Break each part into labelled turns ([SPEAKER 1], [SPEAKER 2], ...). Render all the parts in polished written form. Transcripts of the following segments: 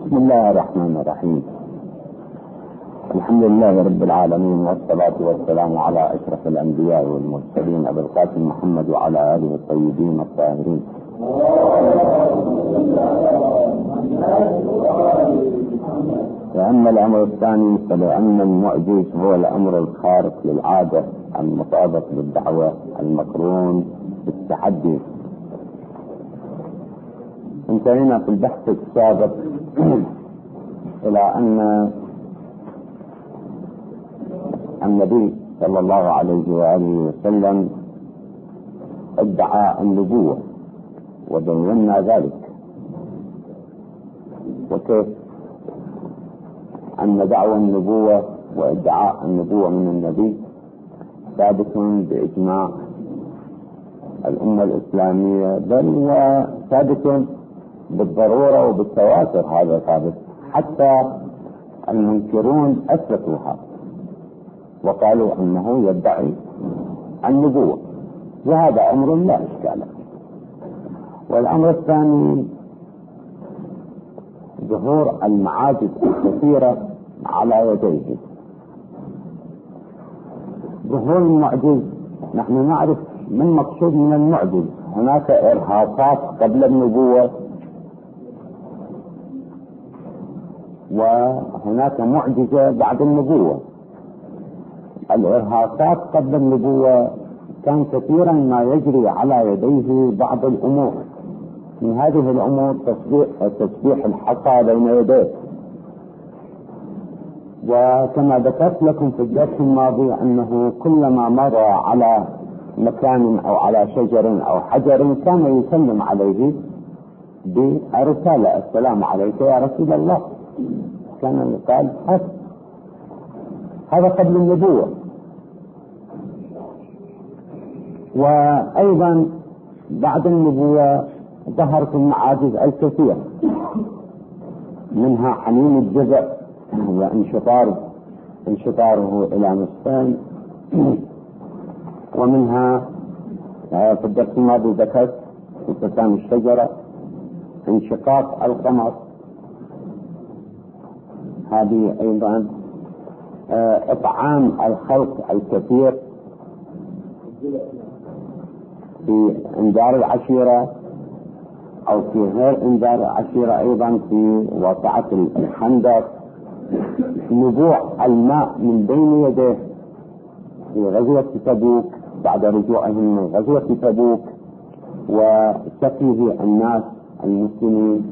[SPEAKER 1] بسم الله الرحمن الرحيم. الحمد لله رب العالمين، والصلاة والسلام على أشرف الأنبياء والمرسلين أبي القاسم محمد وعلى آله الطيبين الطاهرين. وأما الأمر الثاني فلأن المعجز هو الأمر الخارق للعادة المطابق للدعوة المقرون بالتحدي. انتهينا في البحث السابق إلى أن النبي صلى الله عليه وآله وسلم ادعى النبوة وبينا ذلك، وكيف أن دعوى النبوة وادعاء النبوة من النبي ثابت بإجماع الأمة الإسلامية، بل وثابت بالضرورة وبالتواتر. هذا ثابت، حتى المنكرون أثبتوها وقالوا أنه يدعي النبوة، وهذا أمر لا إشكال. والأمر الثاني ظهور المعاجز الكثيرة على يديه. ظهور المعجز، نحن نعرف ما المقصود من المعجز. هناك إرهاصات قبل النبوة، وهناك معجزة بعد النبوة. الإرهاصات قبل النبوة كان كثيرا ما يجري على يديه بعض الأمور، من هذه الأمور تسبيح الحصى بين يديه. وكما ذكرت لكم في الدرس الماضي أنه كلما مر على مكان أو على شجر أو حجر كان يسلم عليه بالرسالة: السلام عليك يا رسول الله. كان يقال هذا قبل النبوة. وأيضا بعد النبوة ظهرت المعاجز الكثيرة، منها حنين الجزع وانشطاره إلى نصفين، ومنها في الدرس الماضي ذكرت انقسام الشجرة، انشقاق القمر، هذه أيضا إطعام الخلق الكثير في انذار العشيرة أو في غير انذار العشيرة، أيضا في واقعة الخندق، نبوع الماء من بين يديه في غزوة تبوك بعد رجوعهم من غزوة تبوك، وسقيه الناس المسلمين،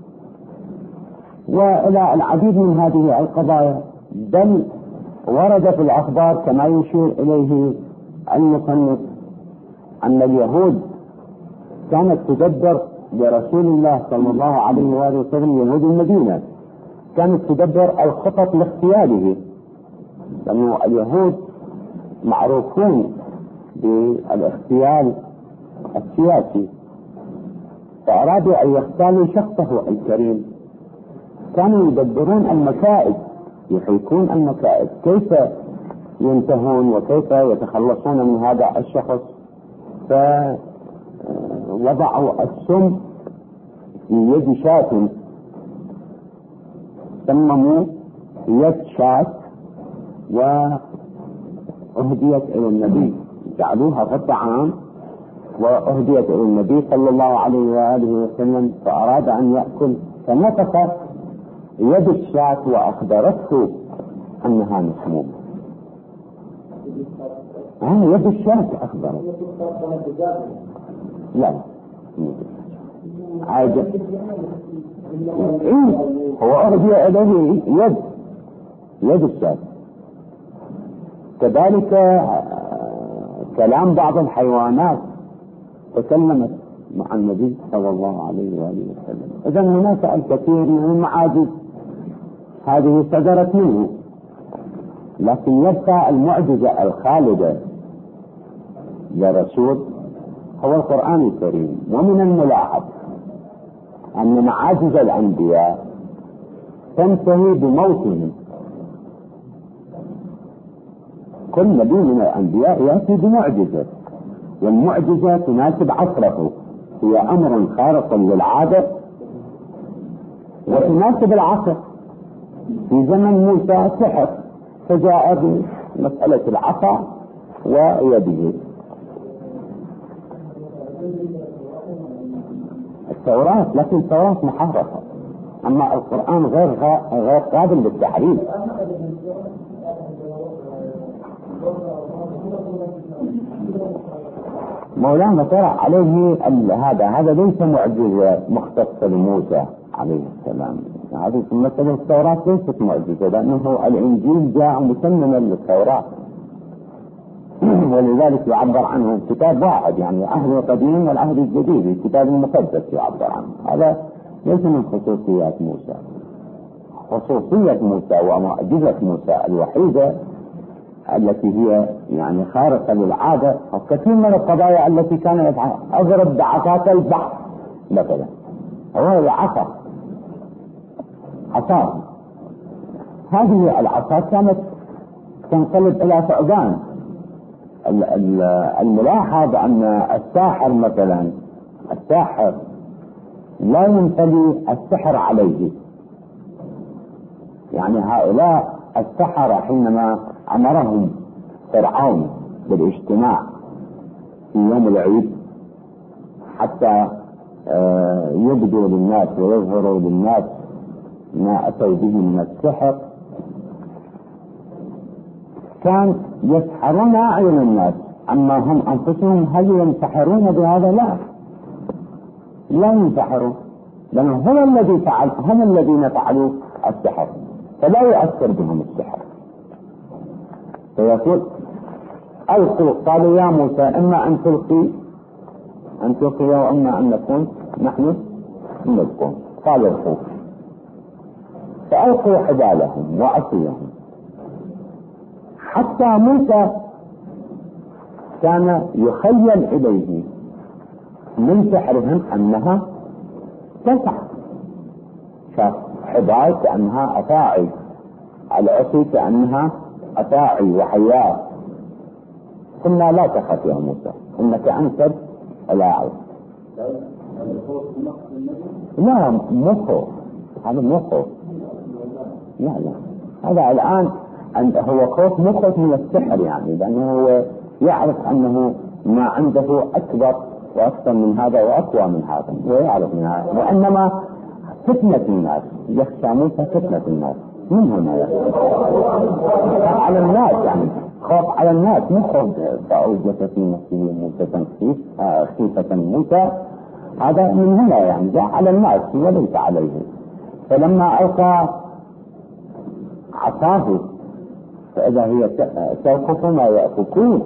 [SPEAKER 1] وإلى العديد من هذه القضايا. بل ورد في الأخبار كما يشير إليه المصنف أن اليهود كانت تدبر لرسول الله صلى الله عليه وآله وسلم، يهود المدينة كانت تدبر الخطط لاغتياله، لأن اليهود معروفون بالاغتيال السياسي، فأرادوا أن يغتالوا شخصه الكريم. كانوا يدبرون المكائد، يحيكون المكائد، كيف ينتهون وكيف يتخلصون من هذا الشخص. فوضعوا السم في يد شاة، سمموا يد شاة وأهديت إلى النبي، جعلوها في الطعام وأهديت إلى النبي صلى الله عليه وآله وسلم، فأراد أن يأكل، فنطق يد الشاة وأخبرته أنها مسمومة. يد الشاة أخبرت. لا عادة. هو أهدي إليه يد الشاة. كذلك كلام بعض الحيوانات تكلمت مع النبي صلى الله عليه وآله وسلم. إذن هناك الكثير من المعاجز هذه صدرت منه، لكن يبقى المعجزة الخالدة للرسول هو القرآن الكريم. ومن الملاحظ أن معاجز الأنبياء تنتهي بموتهم. كل نبي من الأنبياء يأتي بمعجزة، والمعجزة تناسب عصره، هي أمر خارق للعادة وتناسب العصر. في زمن موسى سحر، فجاء بمسألة العصا ويده. التوراة، لكن التوراة محرفة، أما القرآن غير قابل للتحريف. مولانا طرأ عليه هذا ليس معجزة مختصة لموسى عليه السلام. هذه مثل التوراة ليست معجزة، لأنه الإنجيل جاء مسمما للتوراة، ولذلك يعبر عنه كتاب واحد، يعني العهد القديم والعهد الجديد، الكتاب المقدس يعبر عنه. هذا ليس من خصوصيات موسى. خصوصية موسى ومعجزة موسى الوحيدة التي هي يعني خارقة للعادة، وكثير من القضايا التي كان يفعلها، أضرب بعصاك البحر مثلا، هو العصا، عصا، هذه العصا كانت تنقلب إلى ثعبان. الملاحظ أن الساحر مثلا، الساحر لا ينتلي السحر عليه، يعني هؤلاء السحرة حينما أمرهم فرعون بالاجتماع في يوم العيد حتى يبدوا للناس ويظهروا للناس ما أتوا به من السحر، كان يسحرون أعين الناس، أما هم أنفسهم هل ينسحرون بهذا؟ لا ينسحرون، لأنه هم الذين فعلوا السحر، فلا يؤثر بهم السحر. فيقول ألقوا، قالوا يا موسى إما أن تلقي وإما أن نكون نحن نلقون. قال القوا، فألقوا حبالهم وعصيهم، حتى موسى كان يخيل إليه من سحرهم أنها تسع، شاف حبال كأنها أفاعي، العصي كأنها أفاعي وحياة. قلنا لا تخف يا موسى إنك أنت اللاعب. لا مخه، هذا مخه، لا هذا الآن هو خوف مخه من السحر، يعني لأنه هو يعرف أنه ما عنده أكبر وأكثر من هذا وأقوى من هذا، ويعرف من هذا، وإنما فتنة الناس، يخشى موسى فتنة الناس. من هنا يخشى خوف على الناس، يعني خوف على الناس، مو خوف فأوجس في نفسه موسى خيفة موسى، هذا من هنا يعني جاء على الناس وليس عليه. فلما ألقى عصاه فإذا هي توقف ما يأفكون،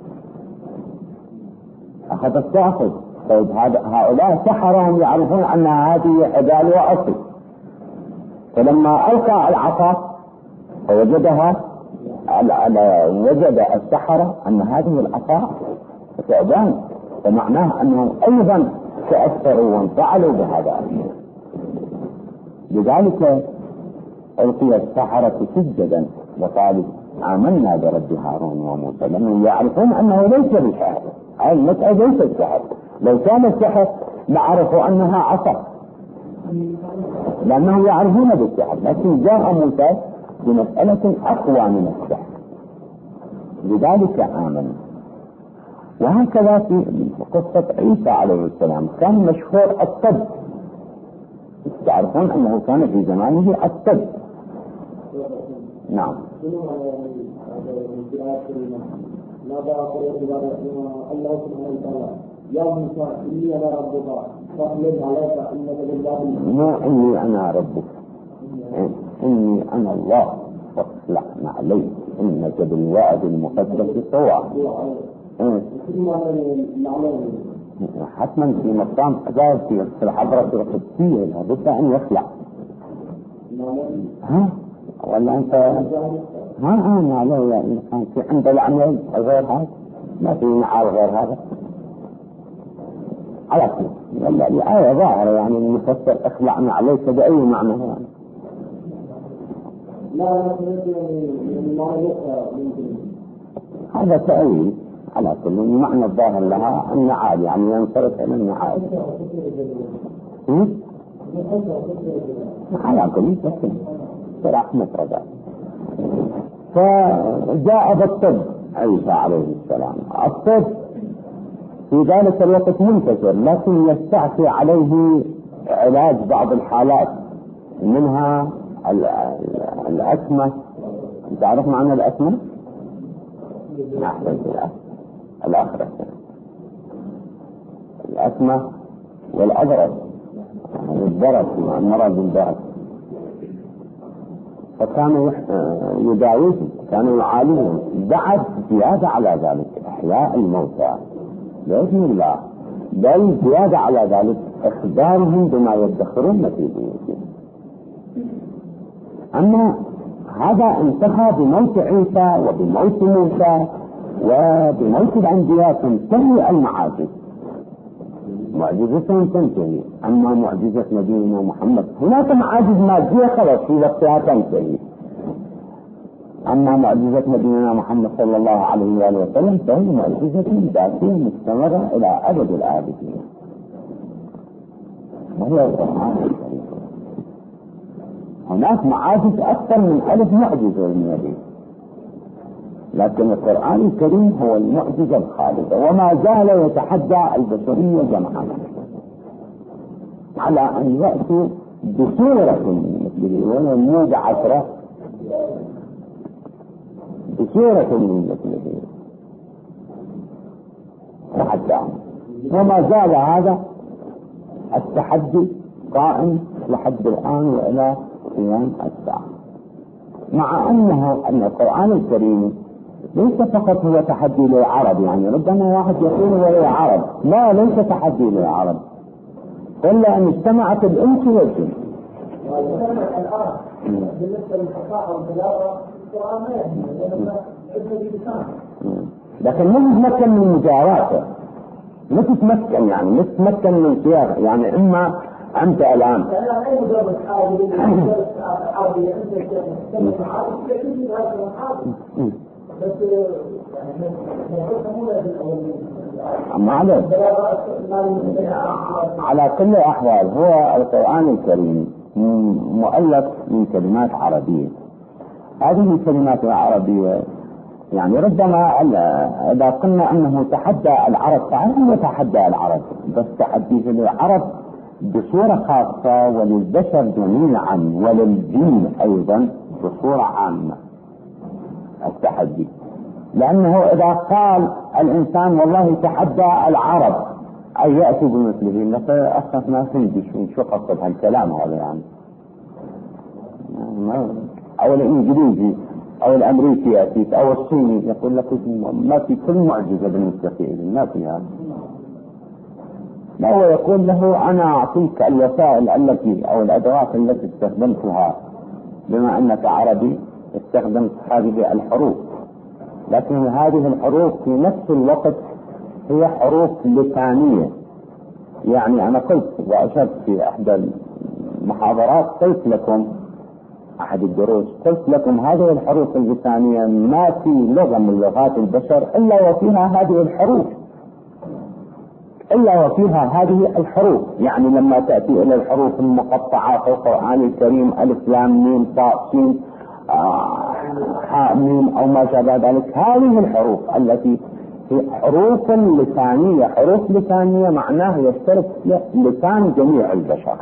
[SPEAKER 1] أخذت تأخذ. طيب هؤلاء سحرهم يعرفون أن هذه حبال وعصي، فلما ألقى العصا فوجدها وجد السحرة أن هذه العصا ثعبان، فمعناه أنهم أيضا تأثروا وانفعلوا بهذا. لذلك ألقي السحرة سجدا وقالوا آمنا برب هارون وموسى، لأنهم يعرفون أنه ليس بالسحر، المسألة ليس السحر. لو كان السحر لعرفوا أنها عصا، لأنهم يعرفون بالسحر، لكن جاء موسى بمسألة أقوى من السحر، لذلك آمنوا. وهكذا في قصة عيسى عليه السلام كان مشهور الطب، تعرفون أنه كان في زمانه الطب. نعم. الله سبحانه وتعالى يا موسى إني أنا ربك فاحلم عليك إنك بالوادي، ما إني أنا ربك، إني أنا الله فاصلحنا عليك إنك بالوادي المقدس طوى. حتما في مقام أداء في الحضرة القدسية لابد أن يخلع. ولا أنت أنا عليه الإنسان في عند العمل غير هذا، ما في نعال غير هذا على كل. الآية ظاهرة يعني المفسر اخلعنا عليك بأي معنى يعني. هذا تأويل على كل. المعنى الظاهر لها النعال، يعني ينصرف إلى النعال. على كل شيء صراحة مفردات. فجاء بالطب عيسى عليه السلام. الطب في ذلك الوقت منتشر، لكن يستعصي عليه علاج بعض الحالات، منها الأسمة. تعرف معنى الأسمة؟ الأخرس، الأسمة والأبرص، البرص، مرض البرص. فكانوا يداويهم، كانوا يعالجهم. بعد زيادة على ذلك إحياء الموتى بإذن الله، بل زيادة على ذلك إخبارهم بما يدخرون في بيوتهم. أما هذا انتهى بموت عيسى وبموت موسى وبموت الأنبياء، تنتهي المعاجز، معجزتهم تنتهي. أما معجزة نبينا محمد هناك معاجز مادية خلاص في وقتها تنتهي، أما معجزة نبينا محمد صلى الله عليه وآله وسلم فهي معجزة ذاتية مستمرة إلى أبد الآبدين، وهي القرآن الكريم. هناك معاجز أكثر من 1000 معجزة للنبي، لكن القرآن الكريم هو المعجزة الخالدة، وما زال يتحدى البشرية جمعا على أن يأتوا بصورة مثله، ومو ب10، بصورة مثله تحداهم. وما زال هذا التحدي قائم لحد الآن وإلى قيام الساعة، مع أن القرآن الكريم ليس فقط هو تحدي للعرب. يعني ربما واحد يقول هو للعرب، لا، ليس تحدي للعرب، إلا أن اجتمعت الإنس والجن. بالنسبة للفصاحة والبلاغة القرآن ما يهمه، لكن ما تتمكن من مجاراته، ما تتمكن، يعني ما تتمكن من سياق. يعني إما أنت الآن على كل الأحوال هو القرآن الكريم مؤلف من كلمات عربية. هذه الكلمات العربية يعني ربما إذا قلنا أنه تحدى العرب فعلا يتحدى العرب، بس تحديه للعرب بصورة خاصة وللبشر جميعا وللدين أيضا بصورة عامة التحدي. لأنه إذا قال الإنسان والله تحدى العرب أن يأتوا بمثله، مثلا أصلا ما فهمت شو قصد هالكلام هذا، يعني أو الإنجليزي أو الأمريكي يأتيك أو الصيني يقول لك ما في كل معجزة بالنسبة إليه، ما فيها. لا، هو يقول له أنا أعطيك الوسائل التي أو الأدوات التي استخدمتها، بما أنك عربي استخدمت هذه الحروف، لكن هذه الحروف في نفس الوقت هي حروف لسانية. يعني أنا قلت وأشرت في أحد المحاضرات، قلت لكم أحد الدروس، قلت لكم هذه الحروف اللسانية ما في لغة من لغات البشر إلا وفيها هذه الحروف، إلا وفيها هذه الحروف. يعني لما تأتي إلى الحروف المقطعة في القرآن الكريم، ألف لام ميم طاء سين حاء ميم أو ما شابه ذلك، هذه الحروف التي هي حروف لسانية. حروف لسانية معناه يشترك لسان جميع البشر،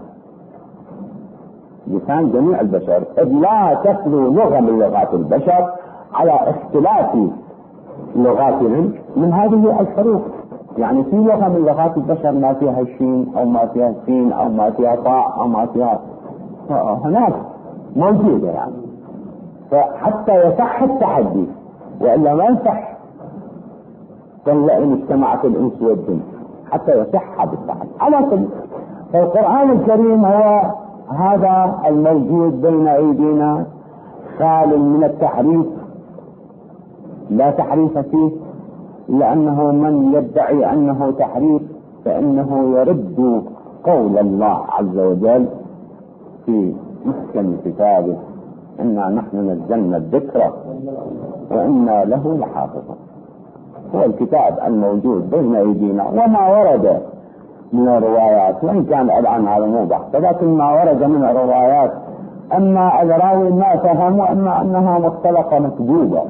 [SPEAKER 1] لسان جميع البشر، إذ لا تخلو لغة من لغات البشر على اختلاف لغاتهم من هذه الحروف. يعني في لغة من لغات البشر ما فيها الشين أو ما فيها السين أو ما فيها طاء أو ما فيها، هناك موجودة يعني. فحتى يصح التحدي، وإلا ما يصح، قل إن اجتمعت الإنس والجن حتى يصح بالتحدي. على كل، فالقرآن الكريم هو هذا الموجود بين أيدينا، خال من التحريف، لا تحريف فيه، لأنه من يدعي أنه تحريف فإنه يرد قول الله عز وجل في محكم كتابه: إنا نحن نزلنا الذكر وإنا له لحافظون. هو الكتاب الموجود بين أيدينا، وما ورد من الروايات، وإن كان الآن هذا مو بحث، لكن ما ورد من الروايات أما الراوي ما فهم وأما أنها مختلقة مكذوبة.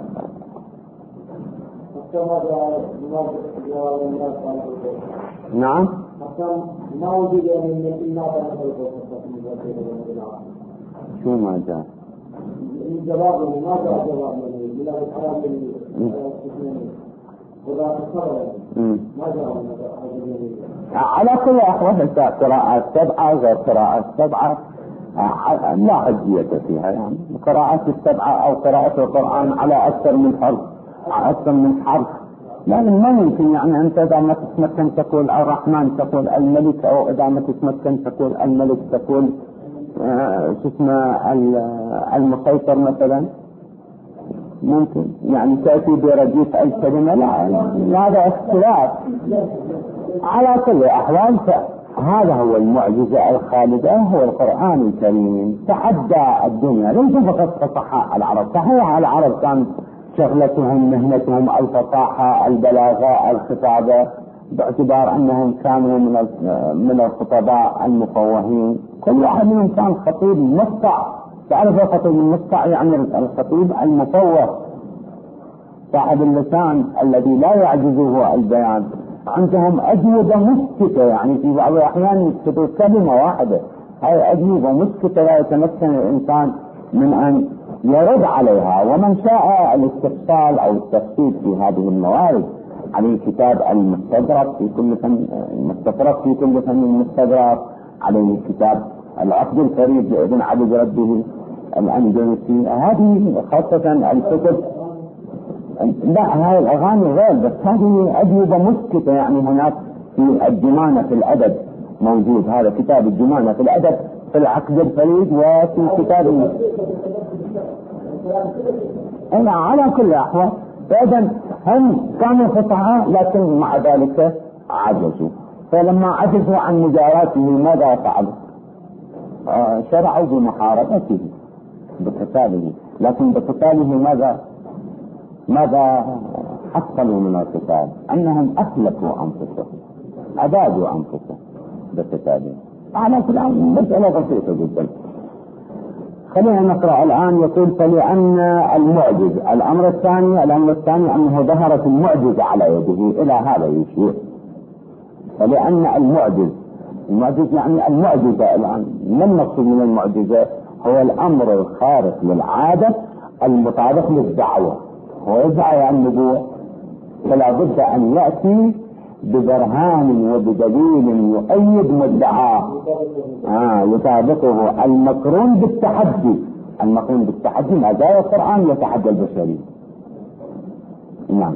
[SPEAKER 1] نعم.
[SPEAKER 2] ما وجد من
[SPEAKER 1] شو ما جاء؟
[SPEAKER 2] الجواب ما جاء جواب من ما جاء.
[SPEAKER 1] على كل أحوال قراءات 7 غير قراءات 7 لا حجية فيها، يعني قراءات 7 أو قراءة القرآن على أكثر من حرف، لكن ما يمكن يعني أنت إذا ما تتمكن تقول الرحمن تقول الملك، أو إذا ما تتمكن تقول الملك تقول المسيطر مثلا، ممكن يعني تأتي برديف أي كلمة. لا هذا اختلاف. على كل أحوال هذا هو المعجزة الخالدة، هو القرآن الكريم. تحدى الدنيا ليس فقط فصحاء العرب، صحيح العرب كان شغلتهم مهنتهم الفصاحة البلاغة الخطابة، باعتبار أنهم كانوا من الخطباء المفوهين، كل واحد منهم كان خطيب مقطع. تعرف الخطيب المقطع يعني الخطيب المفوه صاحب اللسان الذي لا يعجزه البيان. عندهم أجوبة مسكتة، يعني في بعض الأحيان يكتبوا كلمة واحدة، هاي أجوبة مسكتة لا يتمكن الإنسان من أن يرد عليها. ومن شاء الاستفصال أو التفصيل في هذه الموارد عليه كتاب المستدرك في كل فن، المستطرق في كل فن المستدرك، عليه كتاب العقد الفريد لابن عبد ربه الأندلسي. هذه خاصة الكتب، لا هاي الأغاني غير، بس هذه أجوبة مسكتة. يعني هناك في الجمانة في الأدب موجود هذا كتاب الجمانة في الأدب في العقد الفريد، وفي كتاب على كل أحوال. فإذا هم كانوا فصحاء لكن مع ذلك عجزوا، فلما عجزوا عن مجاراته ماذا فعلوا؟ شرعوا بمحاربته بقتاله، لكن بقتاله ماذا حصلوا من القتال؟ أنهم أهلكوا أنفسهم، أبادوا أنفسهم بقتالهم. على كل أحوال مسألة بسيطة جدا. خلينا نقرأ الآن. يقول فلأن المعجز، الأمر الثاني أنه ظهرت المعجزة على يده، إلى هذا يشير. فلأن المعجز يعني المعجزة الآن، ما المقصود من المعجزة؟ هو الأمر الخارق للعادة المطابق للدعوة، هو يدعي النبوة، فلا بد أن يأتي ببرهان وبدليل يؤيد مدعاه يطابقه. المقرون بالتحدي ما جاء القرآن يتحدى البشرية. نعم.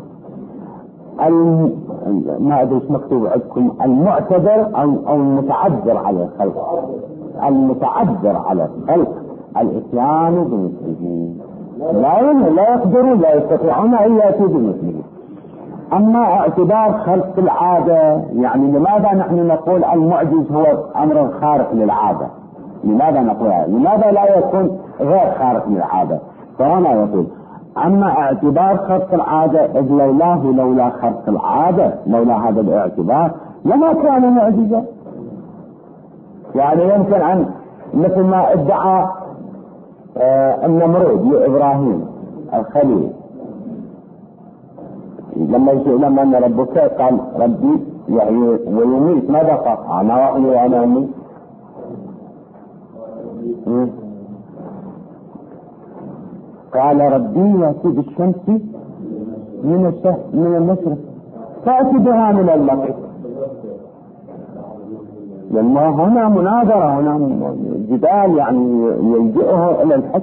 [SPEAKER 1] ما أدري ايش مكتوب عندكم، المعتذر أو المتعذر على الخلق. المتعذر على الخلق الإتيان بمثله، لا يقدرون لا يستطيعون أن يأتوا بمثله. أما اعتبار خلق العادة، يعني لماذا نحن نقول المعجز هو أمر خارق للعادة؟ لماذا نقولها؟ لماذا لا يكون غير خارق للعادة؟ فهنا يقول أما اعتبار خلق العادة، إذ لولا خلق العادة، لولا هذا الاعتبار لما كان معجزة. يعني يمكن أن مثل ما ادعى النمرود لإبراهيم الخليل لما أن ربك قال ربي يحيي ويميت، ماذا قال؟ أنا أحيي وأنا أميت. قال ربي يأتي بالشمس من المشرق تأتي بها من المغرب. لما هنا مناظرة، هنا جدال، يعني يلجئه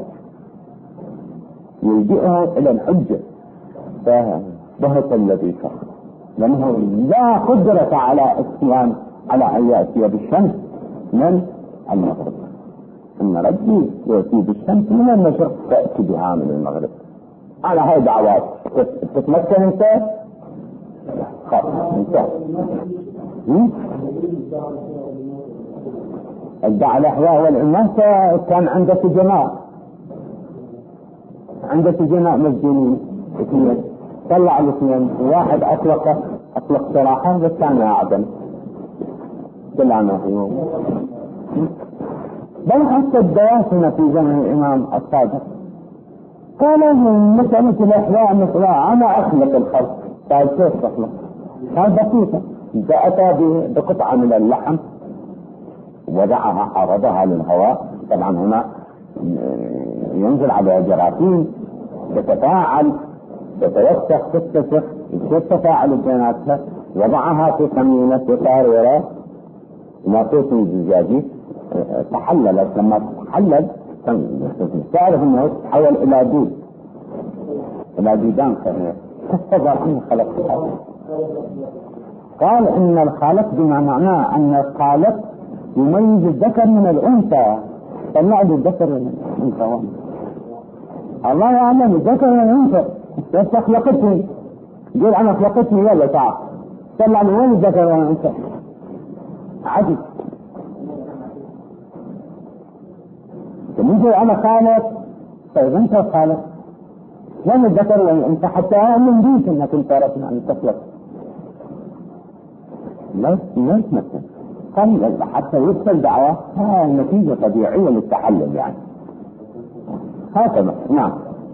[SPEAKER 1] إلى الحجة. فبهت الذي كفر لأنه لا قدرة على الاتيان على أن يأتي بالشمس من المغرب. إن ربي يأتي بالشمس من المشرق تأتي بها من المغرب. على هاي دعوات تتمكن انت ادعى الأحياء والأمة. كان عنده سجناء مسجونين اثنين، طلع الاثنين، واحد أطلق سراحه والثاني أعدم. بالعنف. بل حتى الدواسنة في زمن الإمام الصادق قال مسألة الإحياء مثلا أنا أخلق الخلق. قال كيف تخلق؟ قال بسيطة، أتى بقطعة من اللحم وضعها عرضها للهواء، طبعا هنا ينزل على جراثيم تتفاعل تتوسخ تتسخ تتفاعل بيناتها، وضعها في قمينة في قارورة ناقوس زجاجي تحللت. لما تحلل تعرف انه تحول الى دود، الى ديدان صغير، فاستظهر انه خلق الخالق. قال ان الخالق بما معناه ان الخالق يميز الذكر من الانثى، طلع له الذكر من الانثى. الله يعلم الذكر من الانثى، بس خلقتني يقول انا خلقتني يلا تعال طلع لي وين الذكر من الانثى. عجب. تقول انا خالق، طيب انت خالق وين الذكر وين الانثى حتى اؤمن بيك انك انت ربنا ان تخلق. لا يتمثل قال حتى يدخل دعوة نتيجة طبيعية للتحلل يعني هكذا. نعم.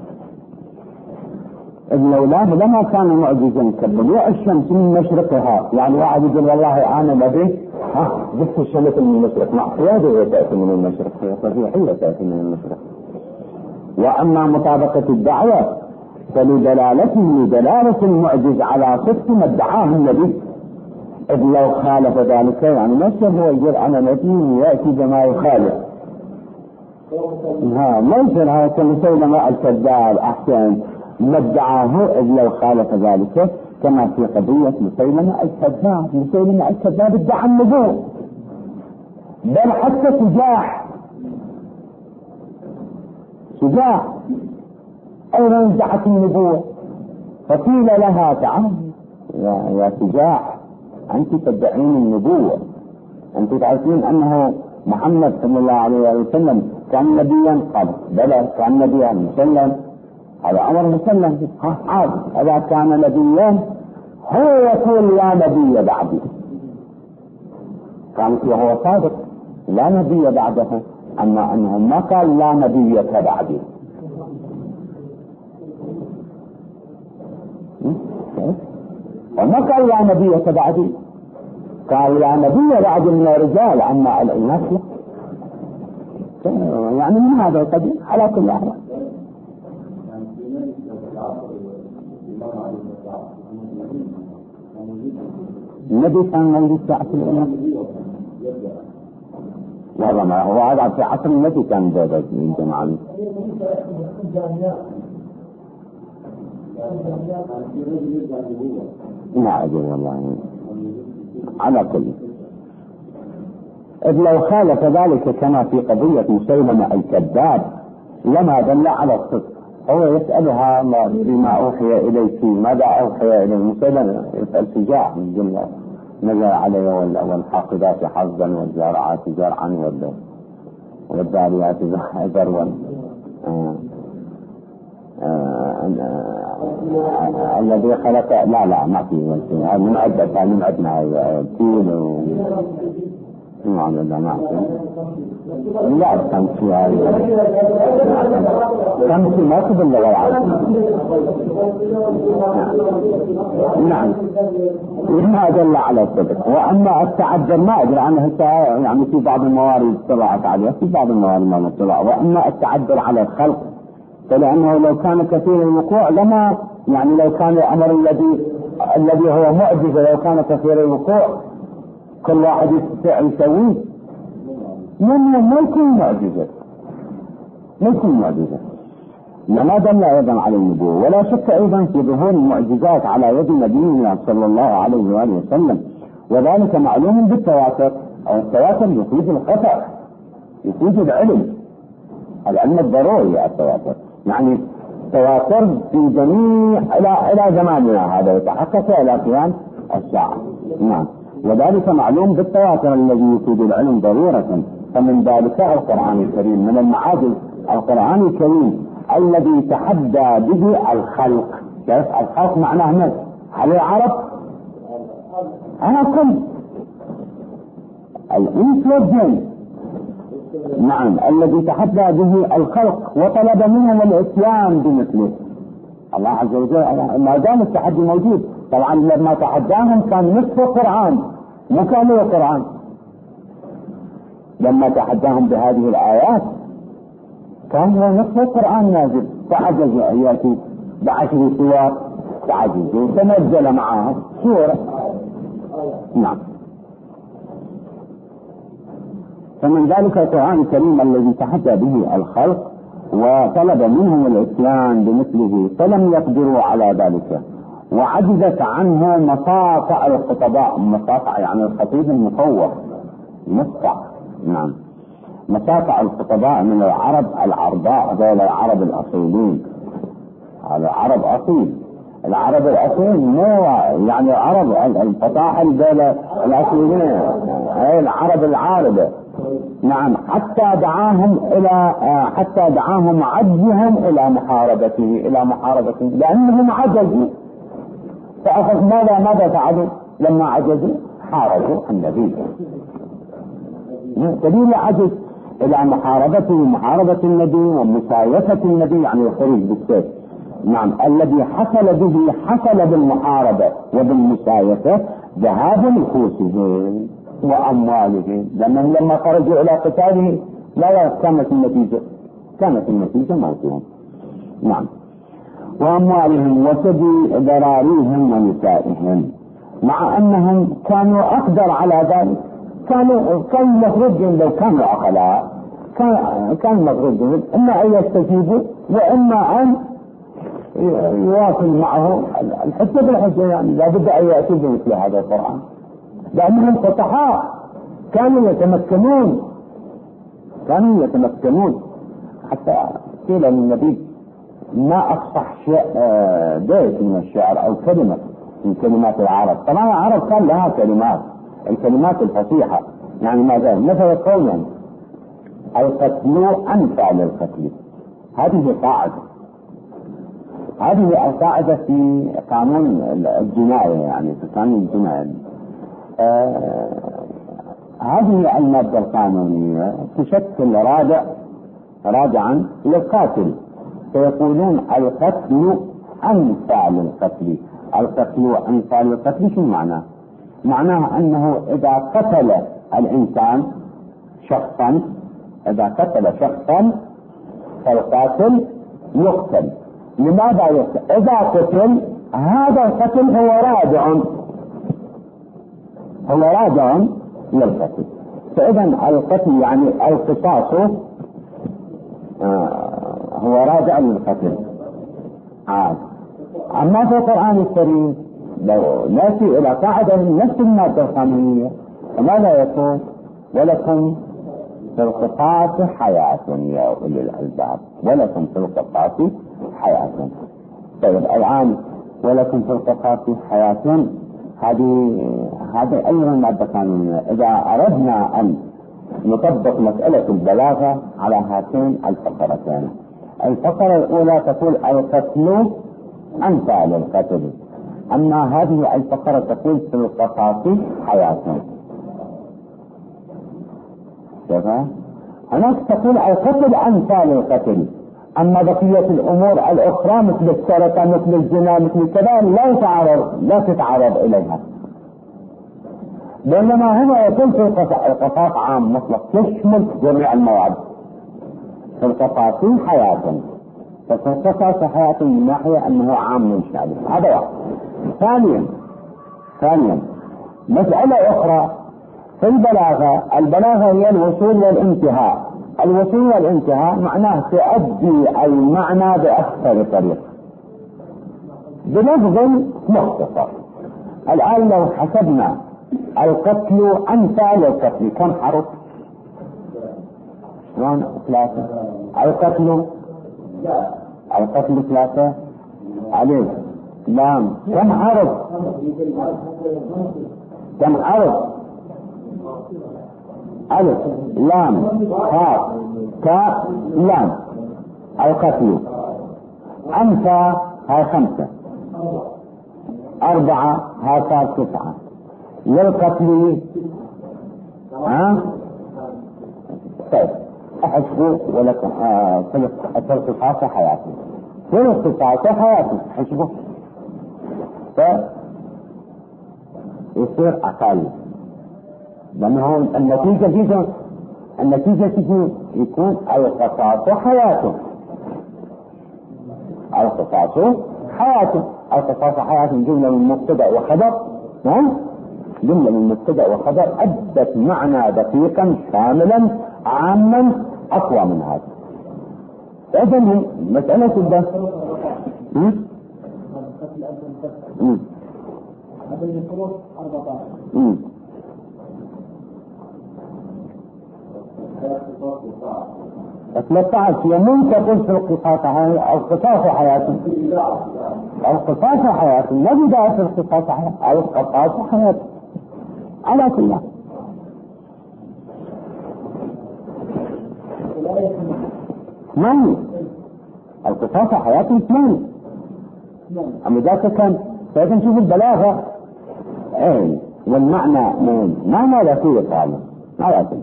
[SPEAKER 1] لولاه لما كان معجزا كطلوع الشمس من مشرقها، يعني واحد يقول والله انا نبي جبت الشمس من المشرق، مع قيادة تأتي من المشرق، هي طبيعية تأتي من المشرق. واما مطابقة الدعوة فلدلالة المعجز على صدق ما ادعاه النبي، إذ لو خالف ذلك يعني نفسه هو يقول أنا نبي ويأتي بما يخالف. ما يصير هذا كمسيلمة الكذاب أحسن ما ادعاه، إذ لو خالف ذلك كما في قضية مسيلمة الكذاب. مسيلمة الكذاب ادعى النبوة، بل حتى شجاع أيضا ادعت النبوة، فقيل لها تعال يا شجاع أنت تدعين النبوة، أنت تعرفين أنه محمد صلى الله عليه وسلم كان نبيا؟ قال بلى كان نبيا مسلم، هذا أمر مسلم. إذا كان نبيا هو يقول لا نبي بعدي، كانت وهو صادق لا نبي بعده، أما أنه ما قال لا نبي بعدي. وما قال لا نبي بعدي، قال لا نبي بعد من الرجال اما الاناث لا. يعني من هذا القبيل على كل حال. النبي كان موجود في عصر الامام، والله ما هو هذا في عصر النبي كان ذلك الجماعه. ما أدري والله على كل. إذ لو خالف ذلك كما في قضية مسيلمة الكذاب لما دل على الصدق. هو يسألها بما أوحي إليك ماذا أوحي إليه؟ مسيلمة يسأل شجاع نزل عليه والحاقدات حظا والزارعات زرعا والذاريات ذروا الذي خلق لا ما في من عدة من عدنا كيل ما لا تمشي تمشي ما قبل الغياب. نعم ما دل على الصدق. واما التعذر ما ادري عنه يعني في بعض الموارد اطلعت عليه، في بعض الموارد ما اطلع. واما التعذر على الخلق فلانه لو كان كثير الوقوع لما يعني لو كان الامر الذي هو معجزه لو كان كثير الوقوع كل واحد يستطيع يسويه ما يكون معجزة. لما دل أيضا على النبوة. ولا شك أيضا في ظهور المعجزات على يد نبينا صلى الله عليه وآله وسلم، وذلك معلوم بالتواتر. أو التواتر يفيد القطع، يفيد العلم الضروري. التواتر يعني تواتر في جميع إلى زماننا هذا يتحقق إلى قيام الساعة. نعم. وذلك معلوم بالتواتر الذي يفيد العلم ضرورة. فمن ذلك القرآن الكريم، من المعاجز القرآن الكريم الذي تحدى به الخلق. كيف الخلق معناه من؟ هل يعرف؟ أنا كل الإنس والجن، نعم، الذي تحدى به الخلق وطلب منهم الاتيان بمثله. الله عز وجل ما زال التحدي موجود. طبعا لما تحداهم كان نصف القرآن، مو كامل القرآن. لما تحداهم بهذه الآيات كان هو نصف القرآن نازل، فعجزوا أن يأتوا ب10 سور، فعجزوا تنزل معهم سورة. نعم. فمن ذلك القرآن الكريم الذي تحدى به الخلق وطلب منهم الاتيان بمثله فلم يقدروا على ذلك، وعجزت عنه مصاطع الخطباء. مصاطع يعني الخطيب المفوه، مصطع. نعم، مصاطع الخطباء من العرب العرباء، هذول العرب الأصيلين. هذا عرب أصيل. العرب الأصيل مو يعني عرب الفطاحل دول الأصيلين، هي العرب العاربة. نعم، حتى دعاهم عجزهم إلى محاربته لأنهم عجزوا. فأخذ ماذا فعلوا لما عجزوا؟ حاربوا النبي. دليل عجز إلى محاربة النبي ومسايفة النبي، يعني الخروج بالسيف. نعم، الذي حصل بالمحاربة وبالمسايفة ذهاب نفوسهم وأموالهم، لأنهم لما خرجوا إلى قتاله لا كانت النتيجة موتهم. نعم، وأموالهم وسبي ذراريهم ونسائهم، مع أنهم كانوا أقدر على ذلك. كان المفروض لو كانوا عقلاء كان المفروض إما أن يستجيبوا وإما أن يواصل معه الحجة بالحجة. يعني لا بد أن يأتوا بمثل هذا القرآن، لأنهم فتحاء كانوا يتمكنون. حتى قيل للنبي ما أفصح شيء بيت من الشعر أو كلمة من كلمات العرب. طبعا العرب كان لها الكلمات الفصيحة. يعني ماذا مثل قولا القتل أنفع للقتل. هذه القاعدة في قانون الجناية، يعني في قانون الجناية. هذه المادة القانونية تشكل رادعا للقاتل، فيقولون القتل أنفع للقتل. القتل أنفع للقتل شو معناه؟ معناه أنه إذا قتل الإنسان شخصا، فالقاتل يقتل. لماذا يقتل؟ إذا قتل هذا القتل هو راجع للقتل. فإذا القتل يعني القصاص هو راجع للقتل. أما في القرآن الكريم لو نأتي إلى قاعدة من نفس المادة القانونية، فماذا يقول؟ ولكم في القصاص حياة يا أولي الألباب، ولكم في القصاص حياة. طيب الآن ولكم في القصاص حياة، هذه أيضا مادة قانونية. إذا أردنا أن نطبق مسألة البلاغة على هاتين الفقرتين، الفقرة الأولى تقول القتل أنفع للقتل، أما هذه الفقرة تقول في القصاص حياة. هناك تقول القتل أنفع للقتل، أما بقية الأمور الأخرى مثل السرقة مثل الزنا مثل كذا لا تتعرض إليها. بينما هنا يكون في القصاص عام مطلق يشمل جميع المواد. في القصاص حياة، ففي القصاص حياة من ناحية أنه عام مشتمل. هذا واحد. ثانيا مسألة أخرى في البلاغة هي الوصول والانتهاء. الوصول والانتهاء معناه تؤدي المعنى بأكثر طريق بلفظ مختصر. الآن لو حسبنا القتل أنفع للقتل كم حرف؟ 3. القتل 3 عليه لام. كم حرف؟ ألف لام ها كا لام. القتل أنفع ها 5، 4 ها 9. للقتل طيب احسبوا ولكم في القصاص حياتي، في القصاص حياتي احسبوا يصير أقل، لأنه النتيجة تجي يكون القصاص حياته، القصاص حياته جملة من مبتدأ وخبر، جملة من مبتدأ وخبر أدت معنى دقيقا شاملا عاما أقوى من هذا. إذن مسألة البحث
[SPEAKER 2] بين الفروض 14
[SPEAKER 1] 13 هي من تقول في القصاص القصاص حياته، القصاص حياته لا بداية في القصاص حياته، القصاص حياته على كل من القصاص حياته اثنين. أما ذاك كان نشوف البلاغة والمعنى ما دقيق هذا ما يأتي،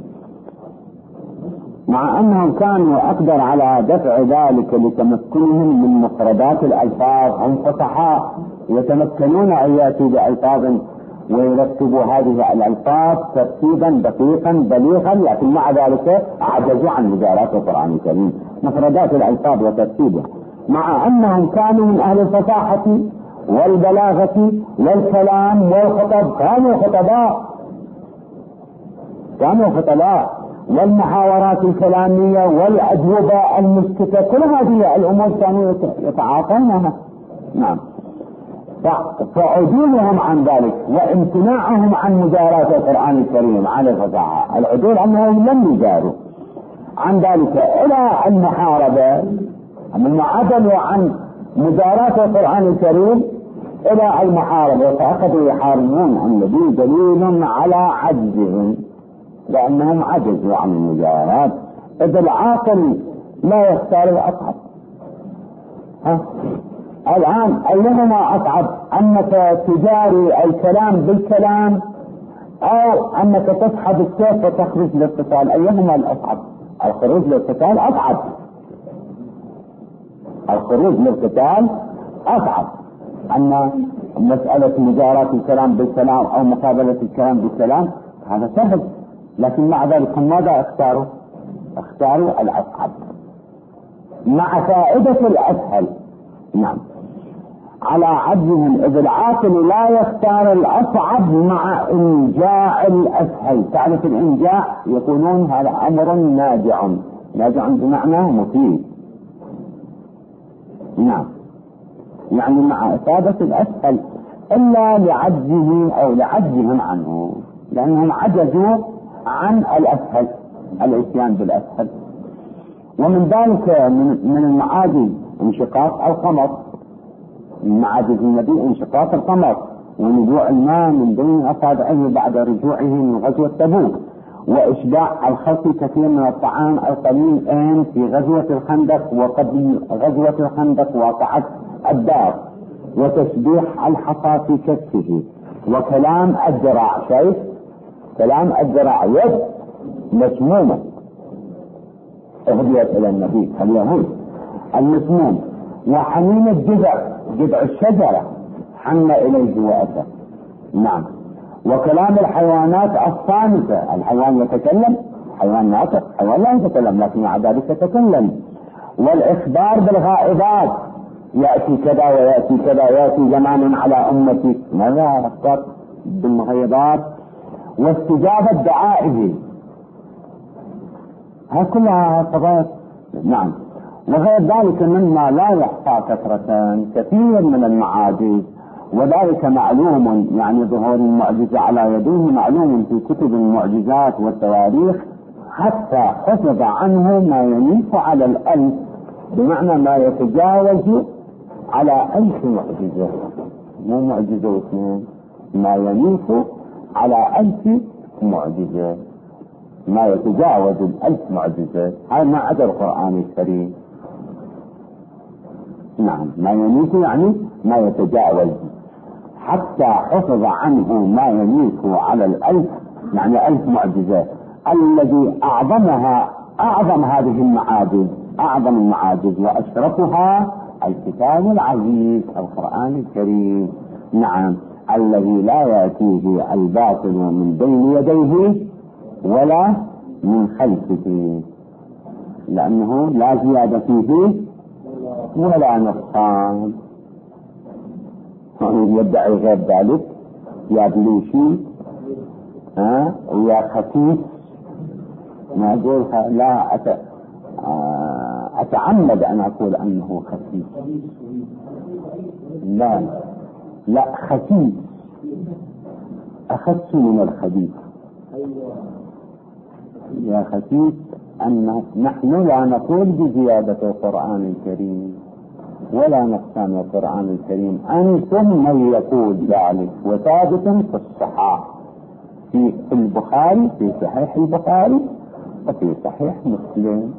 [SPEAKER 1] مع أنهم كانوا أقدر على دفع ذلك لتمكنهم من مفردات الألفاظ، هم فصحاء يتمكنون أن يأتوا بألفاظ ويرتبوا هذه الألفاظ ترتيبا دقيقا بليغا، لكن مع ذلك عجزوا عن مجاراة القرآن الكريم مفردات الألفاظ وترتيبها، مع أنهم كانوا من أهل الفصاحة والبلاغة والكلام والخطب، كانوا خطباء والمحاورات الكلامية والأجوبة المسكتة، كل هذه الأمور كانوا يتعاطونها. نعم، فعدولهم عن ذلك وامتناعهم عن مجاراة القرآن الكريم عن الفصاحة، العدول أنهم لم يجاروا عن ذلك إلى المحاربة، من عدلوا عن مجاراة القرآن الكريم إلى المحاربة، فأخذوا يحاربون النبي دليل على عجزهم، لأنهم عجزوا عن المجاراة. إذا العاقل لا يختار الأصعب. الآن أيهما أصعب، أنك تجاري الكلام بالكلام أو أنك تسحب السيف وتخرج للقتال؟ أيهما الأصعب؟ الخروج للقتال أصعب، الخروج للقتال أصعب. أن مسألة مجاراة الكلام بالكلام أو مقابلة الكلام بالكلام هذا سهل، لكن مع ذلك ماذا اختاروا الأصعب مع فائدة الأسهل. نعم، على عجزهم، إذ العاقل لا يختار الأصعب مع إنجاء الأسهل. تعرف الإنجاء يقولون هذا أمر ناجع بمعنى مفيد. نعم، يعني مع إفادة الأسهل، إلا لعجزه أو لعجزهم عنه، لأنهم عجزوا عن الأسهل، الاتيان بالأسهل. ومن ذلك من المعاجز انشقاق القمر، من معاجز النبي انشقاق القمر ونزوع الماء من بين أصابعه بعد رجوعه من غزوة تبوك، وإشباع الخلق كثير من الطعام القليل في غزوة الخندق، وقبل غزوة الخندق وقعت الدار، وتسبيح الحصى في كفه، وكلام الذراع، شايف كلام الذراع، يد مسمومة اهديت إلى النبي اليهود المسموم، وحنين جذع الشجرة حن إليه وأتى. نعم، وكلام الحيوانات الصامتة، الحيوان يتكلم، حيوان ناطق، حيوان لا يتكلم لكن مع ذلك يتكلم. والإخبار بالغائبات، يأتي كذا ويأتي كذا، يأتي زمان على أمتي، ماذا أخبر بالغيبات؟ واستجابة دعائه، هذه كلها قضايا. نعم، وغير ذلك مما لا يحصى كثرة، كثير من المعاجز، وذلك معلوم، يعني ظهور المعجزة على يديه معلوم في كتب المعجزات والتواريخ، حتى حفظ عنه ما ينيف على الألف، بمعنى ما يتجاوز على 1000 معجزة، مو معجزة واثنين، ما ينيف على 1000 معجزة، ما يتجاوز 1000 معجزة، هذا ما عدا القرآن الكريم. نعم، ما ينيف يعني ما يتجاوز، حتى حفظ عنه ما ينيف على 1000 يعني 1000 معجزة، الذي أعظم هذه المعاجز، أعظم المعاجز وأشرفها الكتاب العزيز القرآن الكريم. نعم، الذي لا يأتيه الباطل من بين يديه ولا من خلفه، لأنه لا زيادة فيه ولا نقصان. يدعي غير ذلك يا بليشي ويا خسيس، ما أقولها، لا أتعمد أن أقول أنه خسيس، لا خسيس، أخس من الخبيث. يا خسيس، أن نحن لا نقول بزيادة القرآن الكريم ولا نقصان القرآن الكريم، أنتم من يقول ذلك، وثابت في الصحاح، في البخاري، في صحيح البخاري وفي صحيح مسلم،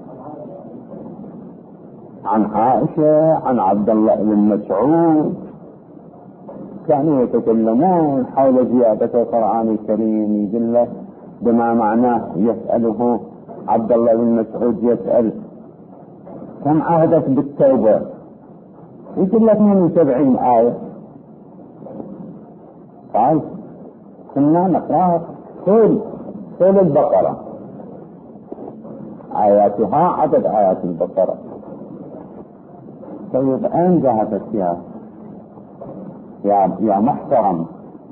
[SPEAKER 1] عن عائشة، عن عبد الله بن مسعود، كانوا يتكلمون حول زيادة القرآن الكريم. يقول له بما معناه، يسأله عبد الله بن مسعود، يسأل كم عهدت بالتوبة؟ يقول له 72 آية. قال كنا نقرأ طول البقرة، آياتها عدد آيات البقرة. طيب أين ذهبت يا محترم،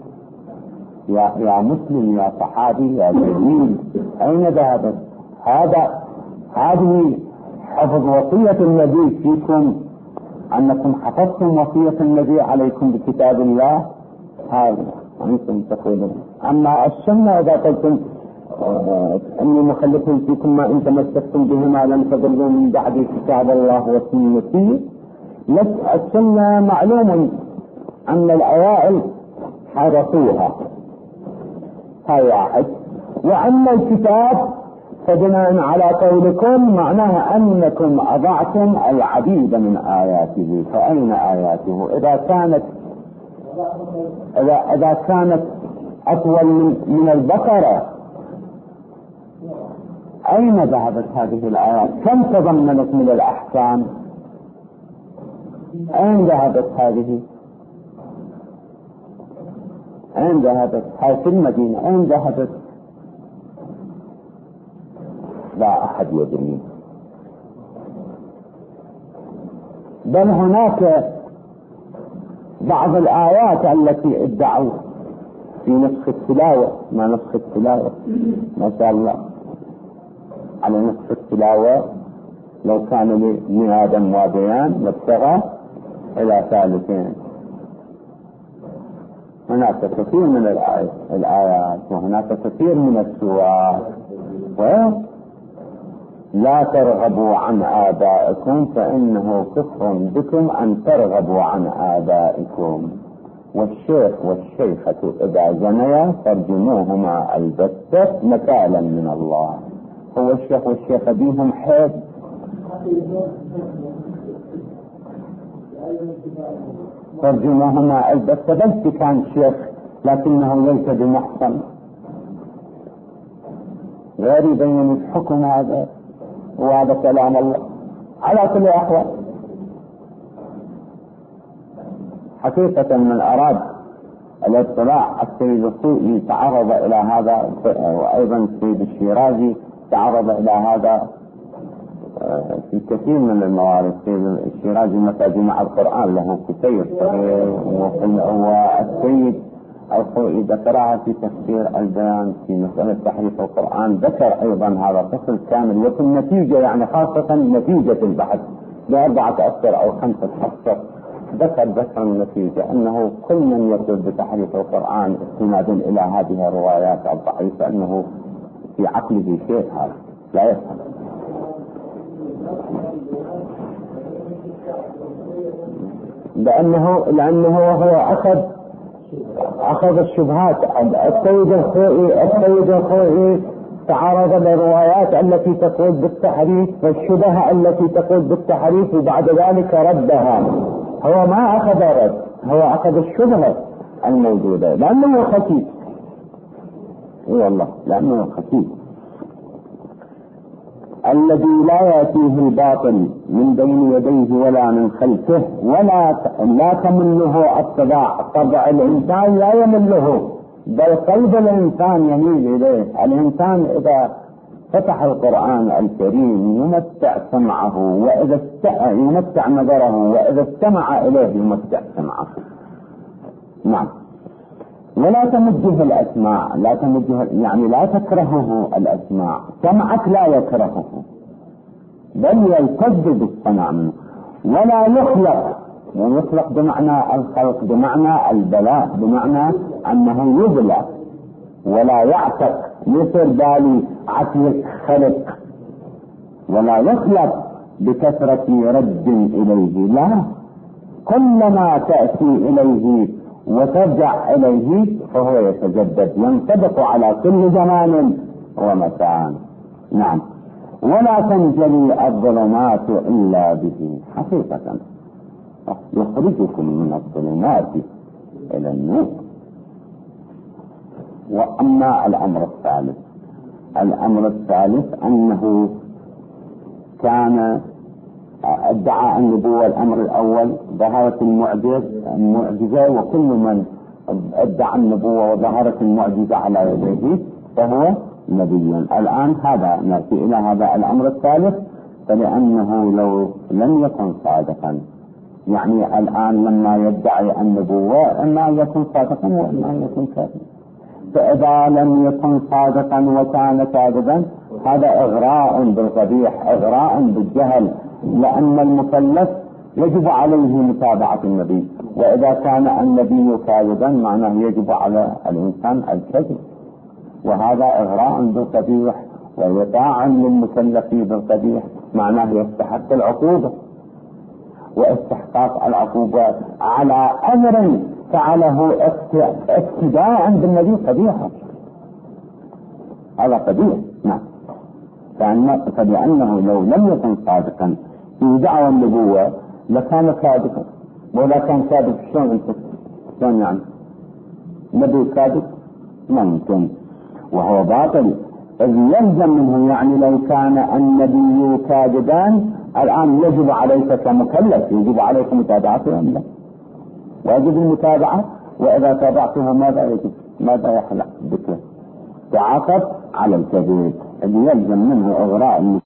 [SPEAKER 1] يا مسلم، يا صحابي، يا جليل، أين ذهبت؟ هذه حفظ وصية النبي فيكم، أنكم حفظتم وصية النبي عليكم بكتاب الله، هذا أنتم تقولون. أما السنة إذا قلتم أني مخلف فيكم ما إن تمسكتم بهما لم تضلوا من بعد كتاب الله وسنتي، السنة معلوم أن الأوائل حرصوها، هاي واحد. وأما الكتاب فبناء على قولكم معناها أنكم أضعتم العديد من آياته، فأين آياته؟ إذا كانت أطول من البقرة، أين ذهبت هذه الآيات؟ كم تضمنت من الأحكام؟ أين ذهبت هذه؟ أين ذهبت؟ هاي في المدينة، أين ذهبت؟ لا أحد يدري. بل هناك بعض الآيات التي ادعوا في نسخ التلاوة، ما نسخ التلاوة ما شاء الله على نسخ التلاوة، لو كان لابن آدم واديان لابتغى إلى ثالثين. هناك كثير من الآيات وهناك كثير من السور. لا ترغبوا عن آبائكم فإنه كفر بكم أن ترغبوا عن آبائكم، والشيخ والشيخة إذا زنيا فارجموهما البتة نكالا من الله. هو الشيخ والشيخة بيهم حيث ترجموهما البتة، بل كان شيخ لكنه ليس بمحصن، غير يبين الحكم هذا، وهذا كلام الله على كل أحوال. حقيقة من أراد الاطلاع، السيد الخوئي تعرض إلى هذا، وأيضا السيد الشيرازي تعرض إلى هذا في كثير من الموارد. السيد الشيرازي متى جمع القرآن له كتير صغير، والسيد الخوئي ذكرها في تفسير البيان في مسألة تحريف القرآن، ذكر أيضا هذا فصل كامل، وفي النتيجة يعني خاصة نتيجة البحث ب4 أسطر أو 5 أسطر ذكر النتيجة أنه كل من يقول بتحريف القرآن استنادا إلى هذه الروايات الضعيفة أنه في عقله شيء هذا لا يفهم. لأنه هو أخذ الشبهات. السيد الخوئي تعرض للروايات التي تقول بالتحريف والشبهة التي تقول بالتحريف، وبعد ذلك ردها. هو ما أخذ رد، هو أخذ الشبهة الموجودة لأنه خفيف. اي والله لانه خفيف. الذي لا يأتيه الباطل من بين يديه ولا من خلفه لا تمله الطباع. طبع الإنسان لا يمله، بل قلب الإنسان يميل إليه. الإنسان إذا فتح القرآن الكريم يمتع سمعه، وإذا يمتع نظره، وإذا استمع إليه يمتع سمعه. نعم. ولا تمجه الأسماع، لا تمجه يعني لا تكرهه الأسماع. سمعك لا يكرهه بل يلتذ بالسمع منه. ولا يخلق، ويخلق بمعنى الخلق، بمعنى البلاء، بمعنى أنه يبلى. ولا يعتق، يصير بالي عتيق خلق. ولا يخلق بكثرة رد إليه، لا، كلما تأتي إليه وترجع إليه فهو يتجدد، ينطبق على كل زمان ومكان. نعم. ولا تنجلي الظلمات إلا به، حقيقة يخرجكم من الظلمات إلى النور. وأما الأمر الثالث أنه كان ادعى النبوة. الأمر الأول ظهرت المعجزة، وكل من ادعى النبوة وظهرت المعجزة على يديه فهو نبي. الآن هذا نأتي إلى هذا الأمر الثالث، فلأنه لو لم يكن صادقا، يعني الآن لما يدعي النبوة إما أن يكون صادقا وإما أن يكون كاذبا. فإذا لم يكن صادقا وكان كاذبا هذا إغراء بالقبيح، إغراء بالجهل، لأن المكلف يجب عليه متابعة النبي، وإذا كان النبي كاذبا معناه يجب على الإنسان الكذب، وهذا إغراء بالقبيح وإيقاع للمكلف بالقبيح، معناه يستحق العقوبة. واستحقاق العقوبة على أمر فعله اقتداء بالنبي قبيحة، هذا قبيح. نعم. فلأنه لو لم يكن صادقا في دعوى النبوة لكان كاذبا، ولا كان كاذب شلون يعني نبي كاذب؟ ممكن، وهو باطل. إذ يلزم منه، يعني لو كان النبي كاذبا الآن يجب عليك كمكلف، يجب عليك متابعته أم لا؟ واجب المتابعة، وإذا تابعته ماذا يجب؟ ماذا يحلق بك؟ تعاقب على الكذب. اللي يلزم منه إغراء